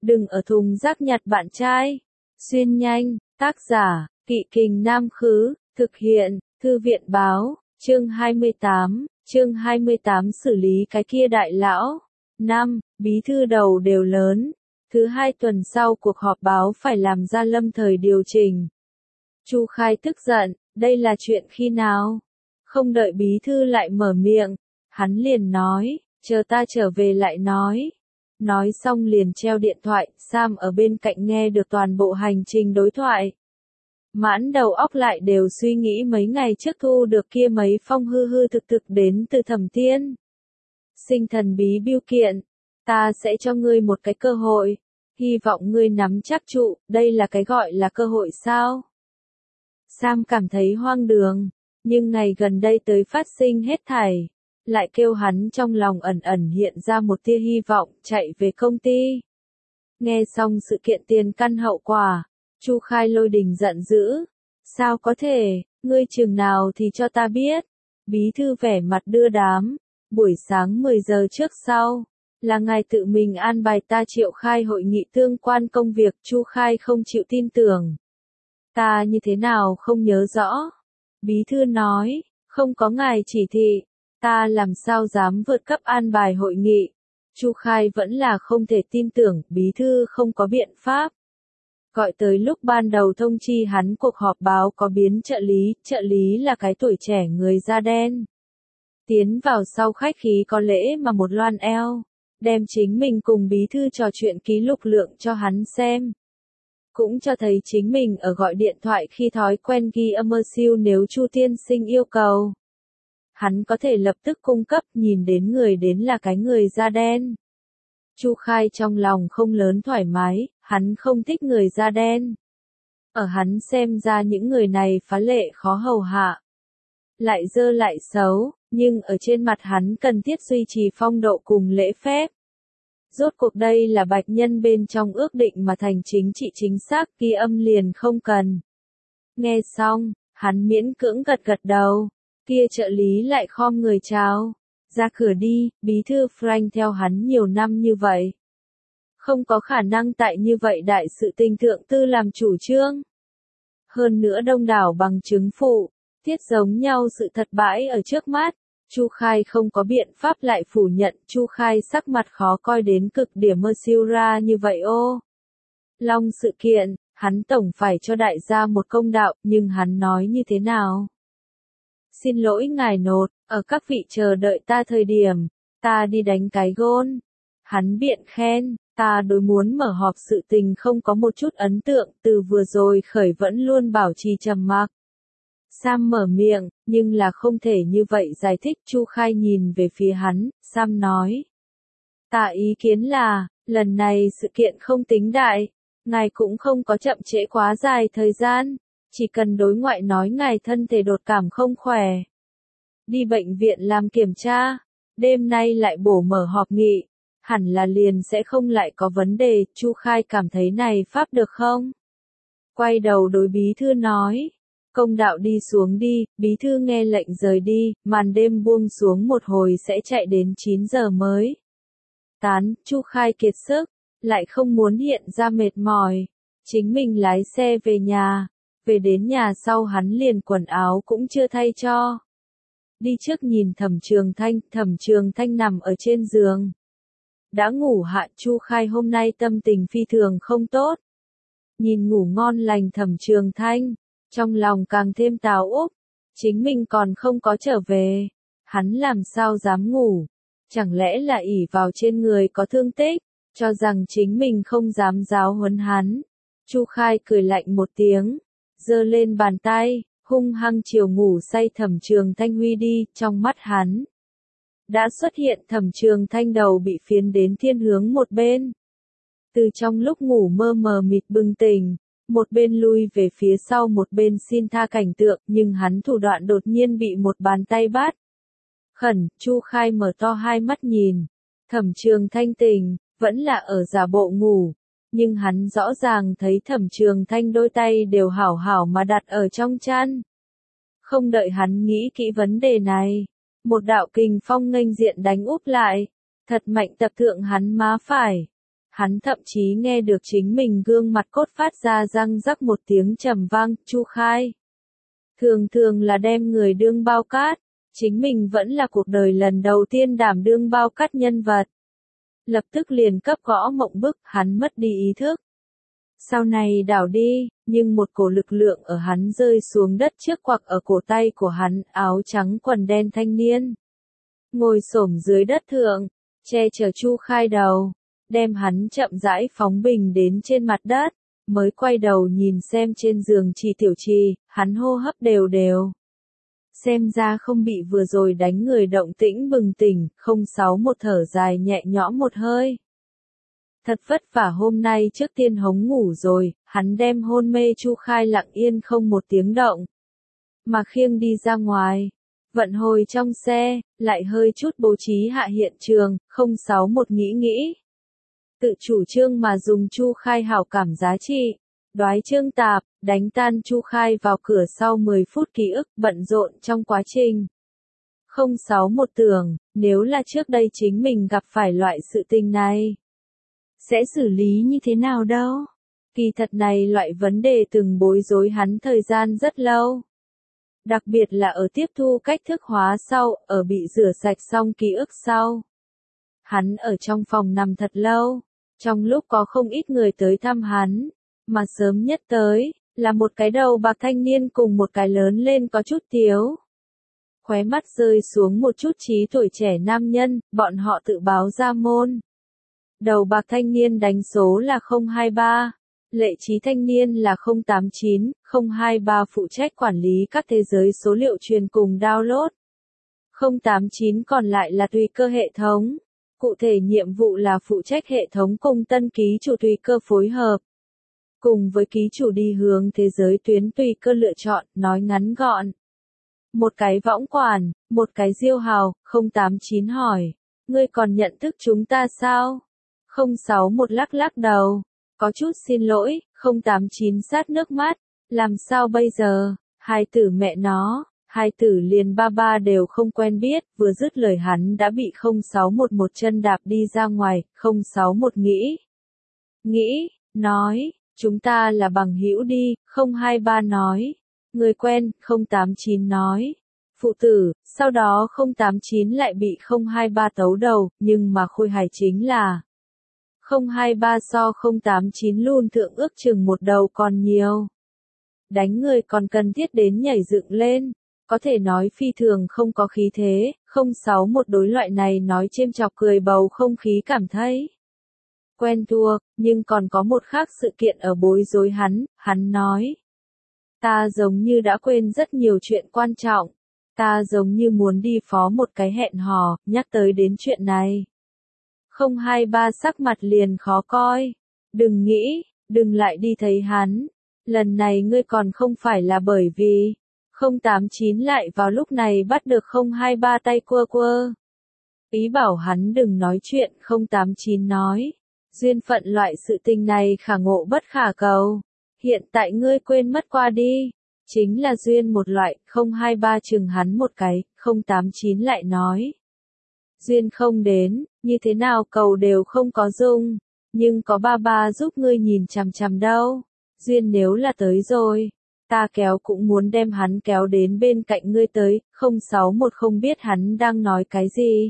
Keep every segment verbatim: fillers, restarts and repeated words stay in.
Đừng ở thùng rác nhặt bạn trai. Xuyên nhanh, tác giả, Kỵ Kình Nam Khứ, thực hiện, Thư viện báo, chương hai mươi tám, chương hai mươi tám xử lý cái kia đại lão. năm. Bí thư đầu đều lớn. Thứ hai tuần sau cuộc họp báo phải làm ra lâm thời điều chỉnh. Chu Khai tức giận, đây là chuyện khi nào? Không đợi bí thư lại mở miệng, hắn liền nói, chờ ta trở về lại nói. Nói xong liền treo điện thoại, Sam ở bên cạnh nghe được toàn bộ hành trình đối thoại. Mãn đầu óc lại đều suy nghĩ mấy ngày trước thu được kia mấy phong hư hư thực thực đến từ Thẩm Tiên. Sinh thần bí bưu kiện, ta sẽ cho ngươi một cái cơ hội, hy vọng ngươi nắm chắc trụ, đây là cái gọi là cơ hội sao? Sam cảm thấy hoang đường, nhưng ngày gần đây tới phát sinh hết thảy, lại kêu hắn trong lòng ẩn ẩn hiện ra một tia hy vọng chạy về công ty. Nghe xong sự kiện tiền căn hậu quả, Chu Khai lôi đình giận dữ. Sao có thể, ngươi chừng nào thì cho ta biết. Bí thư vẻ mặt đưa đám, buổi sáng mười giờ trước sau, là ngài tự mình an bài ta triệu khai hội nghị tương quan công việc. Chu Khai không chịu tin tưởng. Ta như thế nào không nhớ rõ. Bí thư nói, không có ngài chỉ thị, ta làm sao dám vượt cấp an bài hội nghị. Chu Khai vẫn là không thể tin tưởng, bí thư không có biện pháp. Gọi tới lúc ban đầu thông chi hắn cuộc họp báo có biến trợ lý, trợ lý là cái tuổi trẻ người da đen. Tiến vào sau khách khí có lễ mà một loan eo, đem chính mình cùng bí thư trò chuyện ký lục lượng cho hắn xem. Cũng cho thấy chính mình ở gọi điện thoại khi thói quen ghi âm siêu nếu Chu tiên sinh yêu cầu. Hắn có thể lập tức cung cấp, nhìn đến người đến là cái người da đen. Chu Khai trong lòng không lớn thoải mái, hắn không thích người da đen. Ở hắn xem ra những người này phá lệ khó hầu hạ. Lại dơ lại xấu, nhưng ở trên mặt hắn cần thiết duy trì phong độ cùng lễ phép. Rốt cuộc đây là bạch nhân bên trong ước định mà thành chính trị chính xác, ghi âm liền không cần. Nghe xong, hắn miễn cưỡng gật gật đầu, kia trợ lý lại khom người chào. Ra cửa đi, bí thư Frank theo hắn nhiều năm như vậy. Không có khả năng tại như vậy đại sự tình thượng tư làm chủ trương. Hơn nữa đông đảo bằng chứng phụ, thiết giống nhau sự thật bãi ở trước mắt. Chu Khai không có biện pháp lại phủ nhận. Chu Khai sắc mặt khó coi đến cực điểm mơ siêu ra như vậy ô. Long sự kiện, hắn tổng phải cho đại gia một công đạo, nhưng hắn nói như thế nào? Xin lỗi ngài nột, ở các vị chờ đợi ta thời điểm, ta đi đánh cái gôn. Hắn biện khen, ta đối muốn mở họp sự tình không có một chút ấn tượng, từ vừa rồi khởi vẫn luôn bảo trì trầm mặc. Sam mở miệng, nhưng là không thể như vậy giải thích. Chu Khai nhìn về phía hắn, Sam nói. Ta ý kiến là, lần này sự kiện không tính đại, ngài cũng không có chậm trễ quá dài thời gian, chỉ cần đối ngoại nói ngài thân thể đột cảm không khỏe. Đi bệnh viện làm kiểm tra, đêm nay lại bổ mở họp nghị, hẳn là liền sẽ không lại có vấn đề. Chu Khai cảm thấy này pháp được không? Quay đầu đối bí thư nói. Công đạo đi xuống đi, bí thư nghe lệnh rời đi, màn đêm buông xuống một hồi sẽ chạy đến chín giờ mới. Tán, Chu Khai kiệt sức, lại không muốn hiện ra mệt mỏi. Chính mình lái xe về nhà, về đến nhà sau hắn liền quần áo cũng chưa thay cho. Đi trước nhìn Thẩm Trường Thanh, Thẩm Trường Thanh nằm ở trên giường. Đã ngủ hạ. Chu Khai hôm nay tâm tình phi thường không tốt. Nhìn ngủ ngon lành Thẩm Trường Thanh. Trong lòng càng thêm táo úp, chính mình còn không có trở về, hắn làm sao dám ngủ, chẳng lẽ là ỷ vào trên người có thương tích, cho rằng chính mình không dám giáo huấn hắn. Chu Khai cười lạnh một tiếng, giơ lên bàn tay, hung hăng chiều ngủ say Thẩm Trường Thanh huy đi. Trong mắt hắn đã xuất hiện Thẩm Trường Thanh đầu bị phiến đến thiên hướng một bên. Từ trong lúc ngủ mơ mờ mịt bừng tỉnh, một bên lui về phía sau một bên xin tha cảnh tượng, nhưng hắn thủ đoạn đột nhiên bị một bàn tay bắt. Khẩn, Chu Khai mở to hai mắt nhìn. Thẩm Trường Thanh tỉnh, vẫn là ở giả bộ ngủ, nhưng hắn rõ ràng thấy Thẩm Trường Thanh đôi tay đều hảo hảo mà đặt ở trong chăn. Không đợi hắn nghĩ kỹ vấn đề này, một đạo kình phong nghênh diện đánh úp lại, thật mạnh tập thượng hắn má phải. Hắn thậm chí nghe được chính mình gương mặt cốt phát ra răng rắc một tiếng trầm vang, Chu Khai. Thường thường là đem người đương bao cát, chính mình vẫn là cuộc đời lần đầu tiên đảm đương bao cát nhân vật. Lập tức liền cấp gõ mộng bức, hắn mất đi ý thức. Sau này đảo đi, nhưng một cổ lực lượng ở hắn rơi xuống đất trước quặc ở cổ tay của hắn, áo trắng quần đen thanh niên. Ngồi xổm dưới đất thượng, che chở Chu Khai đầu, đem hắn chậm rãi phóng bình đến trên mặt đất, mới quay đầu nhìn xem trên giường Trì Tiểu Trì, hắn hô hấp đều đều. Xem ra không bị vừa rồi đánh người động tĩnh bừng tỉnh, không sáu một thở dài nhẹ nhõm một hơi. Thật vất vả hôm nay trước tiên hống ngủ rồi, hắn đem hôn mê Chu Khai lặng yên không một tiếng động. Mà khiêng đi ra ngoài, vận hồi trong xe, lại hơi chút bố trí hạ hiện trường, không sáu một nghĩ nghĩ. Tự chủ trương mà dùng Chu Khai hảo cảm giá trị, đoái trương tạp, đánh tan Chu Khai vào cửa sau mười phút ký ức bận rộn trong quá trình. không sáu một tưởng, nếu là trước đây chính mình gặp phải loại sự tình này, sẽ xử lý như thế nào đâu? Kỳ thật này loại vấn đề từng bối rối hắn thời gian rất lâu. Đặc biệt là ở tiếp thu cách thức hóa sau, ở bị rửa sạch xong ký ức sau. Hắn ở trong phòng nằm thật lâu, trong lúc có không ít người tới thăm hắn, mà sớm nhất tới, là một cái đầu bạc thanh niên cùng một cái lớn lên có chút tiếu. Khóe mắt rơi xuống một chút trí tuổi trẻ nam nhân, bọn họ tự báo ra môn. Đầu bạc thanh niên đánh số là không hai ba, lệ trí thanh niên là không tám chín, không hai ba phụ trách quản lý các thế giới số liệu truyền cùng download. không tám chín còn lại là tùy cơ hệ thống. Cụ thể nhiệm vụ là phụ trách hệ thống cùng tân ký chủ tùy cơ phối hợp. Cùng với ký chủ đi hướng thế giới tuyến tùy cơ lựa chọn, nói ngắn gọn. Một cái võng quản, một cái diêu hào, không tám chín hỏi. Ngươi còn nhận thức chúng ta sao? không sáu một lắc lắc đầu. Có chút xin lỗi, không tám chín sát nước mắt. Làm sao bây giờ? Hai tử mẹ nó. Hai tử liền ba ba đều không quen biết, vừa dứt lời hắn đã bị không sáu một một chân đạp đi ra ngoài, không sáu một nghĩ. Nghĩ, nói, chúng ta là bằng hữu đi, không hai ba nói. Người quen, không tám chín nói. Phụ tử, sau đó không tám chín lại bị không hai ba tấu đầu, nhưng mà khôi hài chính là không hai ba so không tám chín luôn thượng ước chừng một đầu còn nhiều. Đánh người còn cần thiết đến nhảy dựng lên. Có thể nói phi thường không có khí thế, không sáu một đối loại này nói chêm chọc cười bầu không khí cảm thấy quen thuộc, nhưng còn có một khác sự kiện ở bối rối hắn, hắn nói. Ta giống như đã quên rất nhiều chuyện quan trọng, ta giống như muốn đi phó một cái hẹn hò, nhắc tới đến chuyện này. không hai ba sắc mặt liền khó coi, đừng nghĩ, đừng lại đi thấy hắn, lần này ngươi còn không phải là bởi vì không tám chín lại vào lúc này bắt được không hai ba tay quơ quơ. Ý bảo hắn đừng nói chuyện, không tám chín nói. Duyên phận loại sự tình này khả ngộ bất khả cầu. Hiện tại ngươi quên mất qua đi. Chính là duyên một loại, không hai ba chừng hắn một cái, không tám chín lại nói. Duyên không đến, như thế nào cầu đều không có dung. Nhưng có ba ba giúp ngươi nhìn chằm chằm đâu. Duyên nếu là tới rồi. Ta kéo cũng muốn đem hắn kéo đến bên cạnh ngươi tới, không sáu một không biết hắn đang nói cái gì.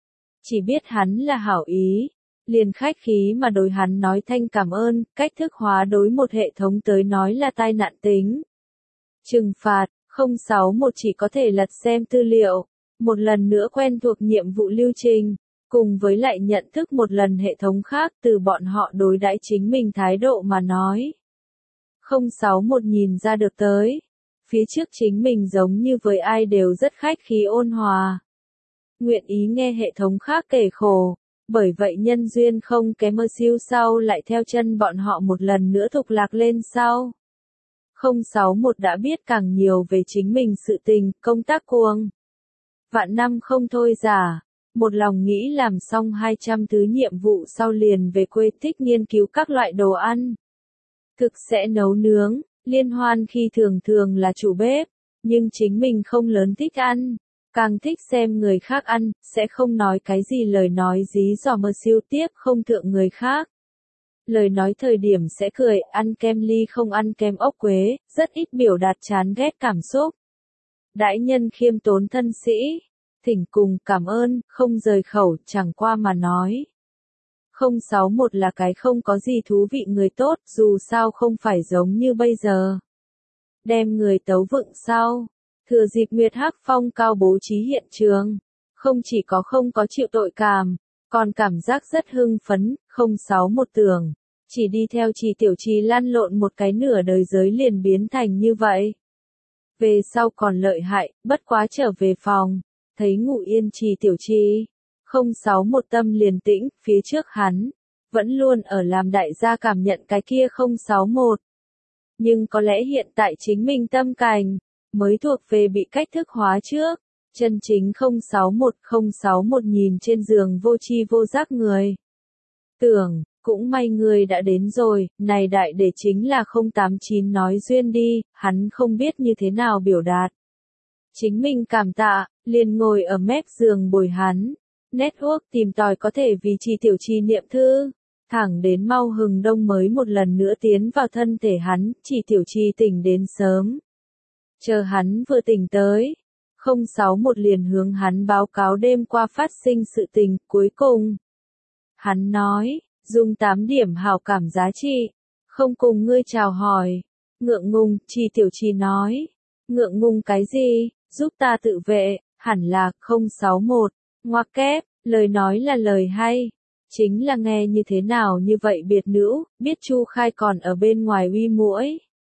Chỉ biết hắn là hảo ý, liền khách khí mà đối hắn nói thanh cảm ơn, cách thức hóa đối một hệ thống tới nói là tai nạn tính. Trừng phạt, không sáu một chỉ có thể lật xem tư liệu, một lần nữa quen thuộc nhiệm vụ lưu trình, cùng với lại nhận thức một lần hệ thống khác từ bọn họ đối đãi chính mình thái độ mà nói. không sáu một nhìn ra được tới. Phía trước chính mình giống như với ai đều rất khách khí ôn hòa. Nguyện ý nghe hệ thống khác kể khổ. Bởi vậy nhân duyên không kém mơ siêu sau lại theo chân bọn họ một lần nữa thục lạc lên sau. không sáu một đã biết càng nhiều về chính mình sự tình, công tác cuồng. Vạn năm không thôi giả. Một lòng nghĩ làm xong hai trăm thứ nhiệm vụ sau liền về quê thích nghiên cứu các loại đồ ăn. Thực sẽ nấu nướng, liên hoan khi thường thường là chủ bếp, nhưng chính mình không lớn thích ăn, càng thích xem người khác ăn, sẽ không nói cái gì lời nói dí dò mơ siêu tiếp không thượng người khác. lời nói thời điểm sẽ cười, ăn kem ly không ăn kem ốc quế, rất ít biểu đạt chán ghét cảm xúc. Đãi nhân khiêm tốn thân sĩ, thỉnh cùng cảm ơn, không rời khẩu, chẳng qua mà nói. không sáu một là cái không có gì thú vị người tốt, dù sao không phải giống như bây giờ. Đem người tấu vựng sau. Thừa dịp Nguyệt Hắc Phong cao bố trí hiện trường. Không chỉ có không có chịu tội cảm, còn cảm giác rất hưng phấn, không sáu một tưởng. Chỉ đi theo Trì Tiểu Trì lăn lộn một cái nửa đời giới liền biến thành như vậy. Về sau còn lợi hại, bất quá trở về phòng. Thấy ngủ yên Trì Tiểu Trì. không sáu một tâm liền tĩnh, phía trước hắn. Vẫn luôn ở làm đại gia cảm nhận cái kia không sáu một. Nhưng có lẽ hiện tại chính mình tâm cảnh, mới thuộc về bị cách thức hóa trước. Chân chính không sáu một không sáu một nhìn trên giường vô tri vô giác người. Tưởng, cũng may người đã đến rồi, này đại để chính là không tám chín nói duyên đi, hắn không biết như thế nào biểu đạt. Chính mình cảm tạ, liền ngồi ở mép giường bồi hắn. Network tìm tòi có thể vì Trì Tiểu Trì niệm thư. Thẳng đến mau hừng đông mới một lần nữa tiến vào thân thể hắn, Trì Tiểu Trì tỉnh đến sớm. Chờ hắn vừa tỉnh tới. không sáu một liền hướng hắn báo cáo đêm qua phát sinh sự tình, cuối cùng. Hắn nói, dùng tám điểm hảo cảm giá trị, không cùng ngươi chào hỏi. Ngượng ngùng, Trì Tiểu Trì nói. Ngượng ngùng cái gì, giúp ta tự vệ, hẳn là không sáu một. Ngoặc kép, lời nói là lời hay. Chính là nghe như thế nào như vậy biệt nữ, biết Chu Khai còn ở bên ngoài uy muỗi.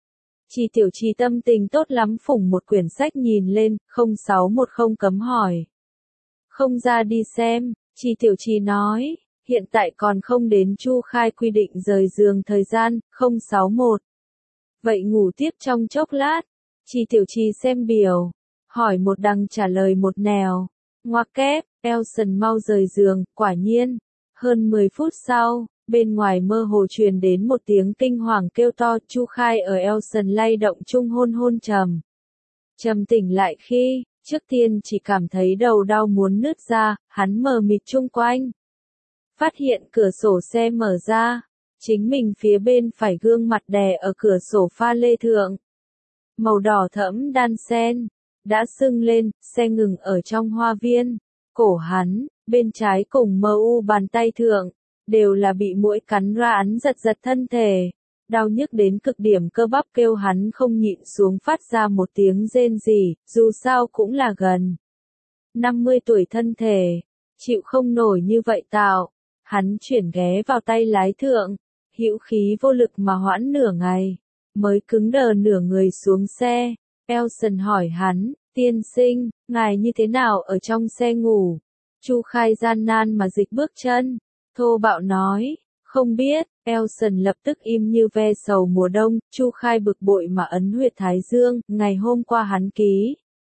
Trì Tiểu Trì tâm tình tốt lắm phủng một quyển sách nhìn lên, không sáu một không cấm hỏi. Không ra đi xem, Trì Tiểu Trì nói, hiện tại còn không đến Chu Khai quy định rời giường thời gian, không sáu một. Vậy ngủ tiếp trong chốc lát, Trì Tiểu Trì xem biểu, hỏi một đằng trả lời một nẻo. Ngoặc kép, Elson mau rời giường, quả nhiên. Hơn mười phút sau, bên ngoài mơ hồ truyền đến một tiếng kinh hoàng kêu to, Chu Khai ở Elson lay động chung hôn hôn trầm. Trầm tỉnh lại khi, trước tiên chỉ cảm thấy đầu đau muốn nứt ra, hắn mờ mịt chung quanh. Phát hiện cửa sổ xe mở ra, chính mình phía bên phải gương mặt đè ở cửa sổ pha lê thượng. Màu đỏ thẫm đan sen, đã sưng lên, xe ngừng ở trong hoa viên. Cổ hắn, bên trái cùng mờ u bàn tay thượng, đều là bị muỗi cắn ra ấn giật giật thân thể. Đau nhức đến cực điểm cơ bắp kêu hắn không nhịn xuống phát ra một tiếng rên rỉ, dù sao cũng là gần năm mươi tuổi thân thể, chịu không nổi như vậy tạo. Hắn chuyển ghé vào tay lái thượng, hữu khí vô lực mà hoãn nửa ngày, mới cứng đờ nửa người xuống xe. Elson hỏi hắn, tiên sinh, ngài như thế nào ở trong xe ngủ? Chu Khai gian nan mà dịch bước chân, thô bạo nói, không biết. Elson lập tức im như ve sầu mùa đông. Chu Khai bực bội mà ấn huyệt thái dương, ngày hôm qua hắn ký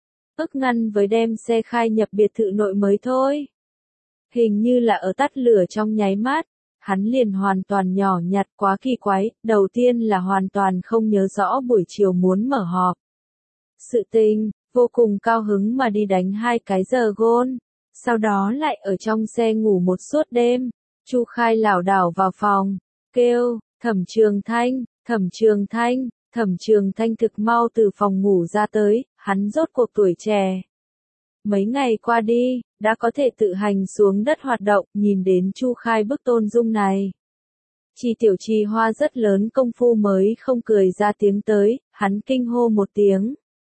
ức ngăn với đem xe khai nhập biệt thự nội mới thôi. Hình như là ở tắt lửa trong nháy mắt, hắn liền hoàn toàn nhỏ nhặt, quá kỳ quái. Đầu tiên là hoàn toàn không nhớ rõ buổi chiều muốn mở họp sự tình, vô cùng cao hứng mà đi đánh hai cái giờ gôn, sau đó lại ở trong xe ngủ một suốt đêm. Chu Khai lảo đảo vào phòng, kêu, Thẩm Trường Thanh, Thẩm Trường Thanh, Thẩm Trường Thanh thực mau từ phòng ngủ ra tới, hắn rốt cuộc tuổi trẻ. Mấy ngày qua đi, đã có thể tự hành xuống đất hoạt động, nhìn đến Chu Khai bức tôn dung này. Trì Tiểu Trì hoa rất lớn công phu mới không cười ra tiếng tới, hắn kinh hô một tiếng.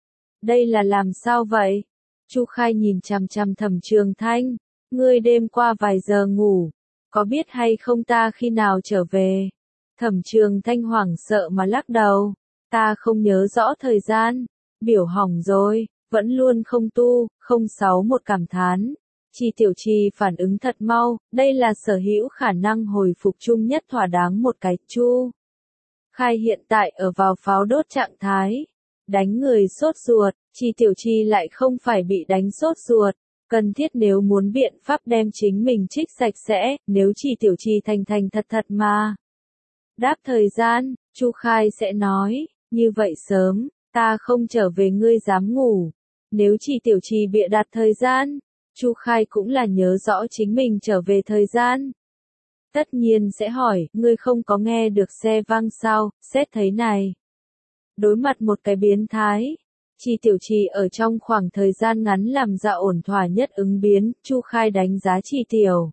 Đây là làm sao vậy? Chu Khai nhìn chằm chằm Thẩm Trường Thanh, ngươi đêm qua vài giờ ngủ, có biết hay không ta khi nào trở về? Thẩm Trường Thanh hoảng sợ mà lắc đầu, ta không nhớ rõ thời gian, biểu hỏng rồi, vẫn luôn không tu. Không sáu một cảm thán. Trì Tiểu Trì phản ứng thật mau, đây là sở hữu khả năng hồi phục chung nhất thỏa đáng một cái. Chu Khai hiện tại ở vào pháo đốt trạng thái, đánh người sốt ruột. Trì Tiểu Trì lại không phải bị đánh sốt ruột, cần thiết nếu muốn biện pháp đem chính mình trích sạch sẽ, nếu Trì Tiểu Trì thành thành thật thật mà đáp thời gian, Chu Khai sẽ nói, như vậy sớm, ta không trở về ngươi dám ngủ. Nếu Trì Tiểu Trì bịa đặt thời gian, Chu Khai cũng là nhớ rõ chính mình trở về thời gian. tất nhiên sẽ hỏi, ngươi không có nghe được xe vang sao, xét thấy này. Đối mặt một cái biến thái, Chi Tiểu Trì ở trong khoảng thời gian ngắn làm ra ổn thỏa nhất ứng biến, Chu Khai đánh giá Chi Tiểu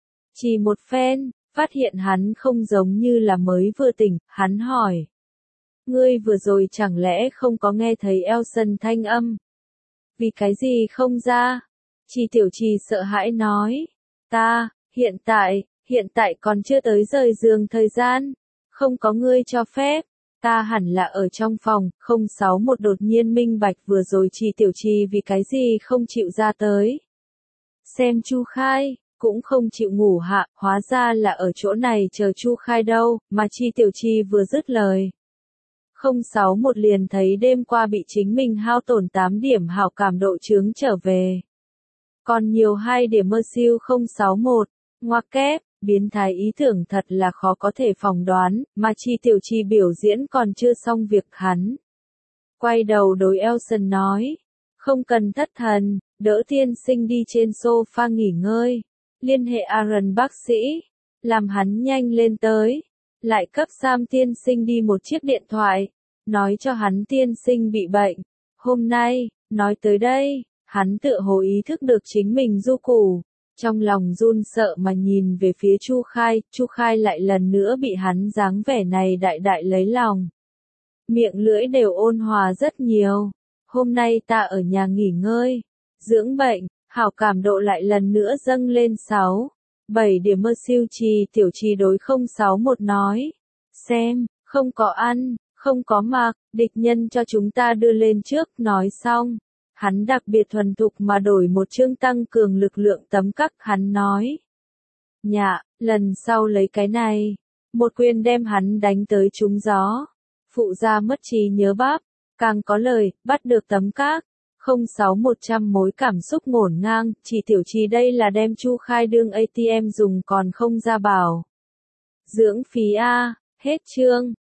Trì một phen, phát hiện hắn không giống như là mới vừa tỉnh, hắn hỏi. Ngươi vừa rồi chẳng lẽ không có nghe thấy Elson thanh âm? Vì cái gì không ra? Chi Tiểu Trì sợ hãi nói. Ta, hiện tại, hiện tại còn chưa tới rời giường thời gian. Không có ngươi cho phép. Ta hẳn là ở trong phòng, không sáu một đột nhiên minh bạch vừa rồi Chi Tiểu Trì vì cái gì không chịu ra tới. Xem Chu Khai, cũng không chịu ngủ hạ, hóa ra là ở chỗ này chờ Chu Khai đâu, mà Chi Tiểu Trì vừa dứt lời. không sáu một liền thấy đêm qua bị chính mình hao tổn tám điểm hảo cảm độ chướng trở về. Còn nhiều hai điểm mơ siêu không sáu một, ngoặc kép, biến thái ý tưởng thật là khó có thể phỏng đoán, mà Chi Tiểu Trì biểu diễn còn chưa xong việc hắn. Quay đầu đối Elson nói, không cần thất thần, đỡ tiên sinh đi trên sofa nghỉ ngơi, liên hệ Aaron bác sĩ, làm hắn nhanh lên tới, lại cấp Sam tiên sinh đi một chiếc điện thoại, nói cho hắn tiên sinh bị bệnh. Hôm nay, nói tới đây, hắn tựa hồ ý thức được chính mình du củ, trong lòng run sợ mà nhìn về phía Chu Khai, Chu Khai lại lần nữa bị hắn dáng vẻ này đại đại lấy lòng. Miệng lưỡi đều ôn hòa rất nhiều. Hôm nay ta ở nhà nghỉ ngơi, dưỡng bệnh, hảo cảm độ lại lần nữa dâng lên sáu, bảy điểm mơ siêu. Chi Tiểu Trì đối không sáu một nói. Xem, không có ăn, không có mặc, địch nhân cho chúng ta đưa lên trước, nói xong. Hắn đặc biệt thuần thục mà đổi một chương tăng cường lực lượng tấm cắc, hắn nói. Nhạ, lần sau lấy cái này. Một quyền đem hắn đánh tới trúng gió. Phụ gia mất trí nhớ bắp, càng có lời, bắt được tấm các. không sáu một trăm mối cảm xúc ngổn ngang, Chỉ Tiểu Trì đây là đem Chu Khai đương a tê em dùng còn không ra bảo. Dưỡng phí A, hết chương.